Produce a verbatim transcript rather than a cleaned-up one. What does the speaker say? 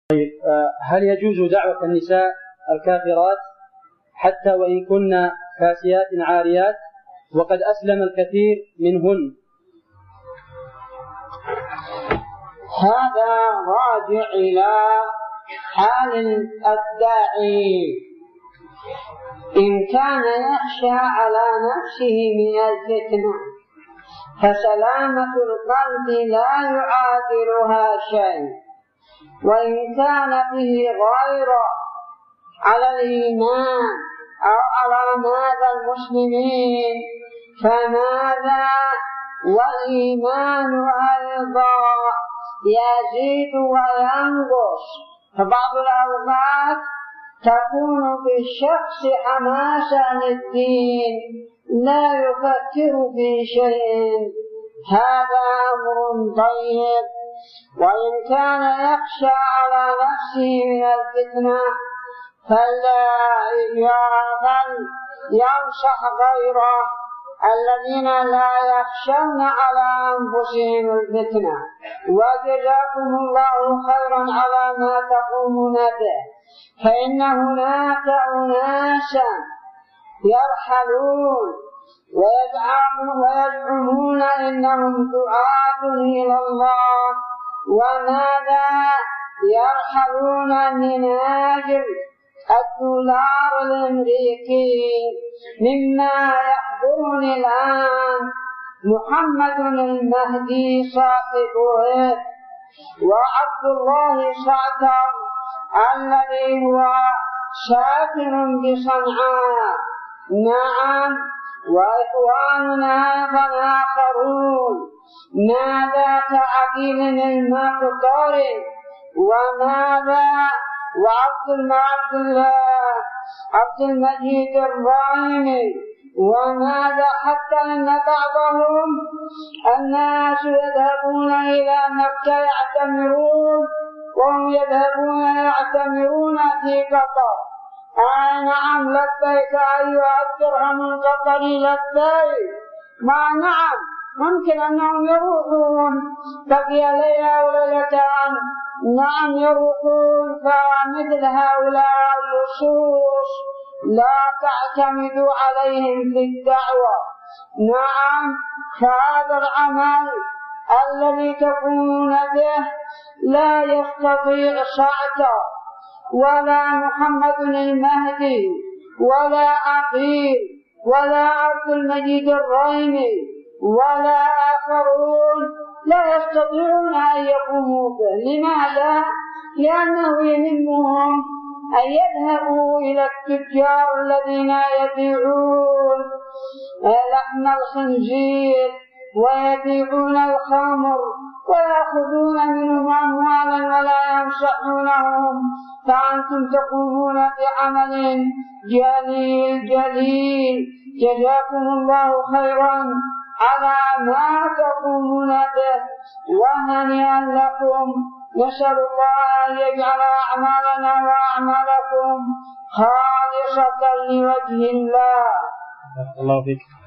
طيب، هل يجوز دعوة النساء الكافرات حتى وإن كن كاسيات عاريات وقد أسلم الكثير منهن؟ هذا راجع إلى حال الداعي. إن كان يخشى على نفسه من الفتنة فسلامة القلب لا يعادلها شيء، وإن كان به غير على الإيمان أو على ماذا المسلمين فماذا، والإيمان أيضا يزيد وينقص. فبعض الأوقات تكون بالشخص حماسة للدين لا يفكر في شيء، هذا أمر طيب. وإن كان يخشى على نفسه من الفتنة فلينصح غيره الذين لا يخشون على أنفسهم الفتنة. وجزاكم الله خيرا على ما تقومون به، فإن هناك أناسا يرحلون ويزعمون إنهم دعاة إلى الله، وماذا يرحلون من أجل الدولار الأمريكي. مما يحضرني الآن محمد المهدي صاحبه وعبد الله صعتر الذي هو ساكن بصنعاء، نعم، وإخواننا أيضا آخرون. ماذا كعقيل المقدار، وماذا وعبد الله عبد المجيد الرائمي، وماذا حتى إن بعضهم الناس يذهبون إلى مكة يعتمرون وهم يذهبون يعتمرون في قطر. آه نعم، لبيك أيها الدرهم القطري، لبيك. ما نعم، ممكن أنهم يروحون بقي ليلة وليلتان، نعم يروحون. فمثل هؤلاء اللصوص لا تعتمدوا عليهم في الدعوة. نعم، فهذا العمل الذي تقومون به لا يستطيع صعتر ولا محمد المهدي ولا عقيل ولا عبد المجيد الرائمي ولا آخرون، لا يستطيعون أن يقوموا به. لماذا؟ لأنه يهمهم أن يذهبوا إلى التجار الذين يبيعون لحم الخنزير ويبيعون الخمر ويأخذون منهم أموالا ولا ينصحونهم. فأنتم تقومون بعمل جليل جليل، جزاكم الله خيرا على ما تقومون به، وهنيئا لكم. نسأل الله أن يجعل أعمالنا وأعمالكم خالصة لوجه الله. الله فيك.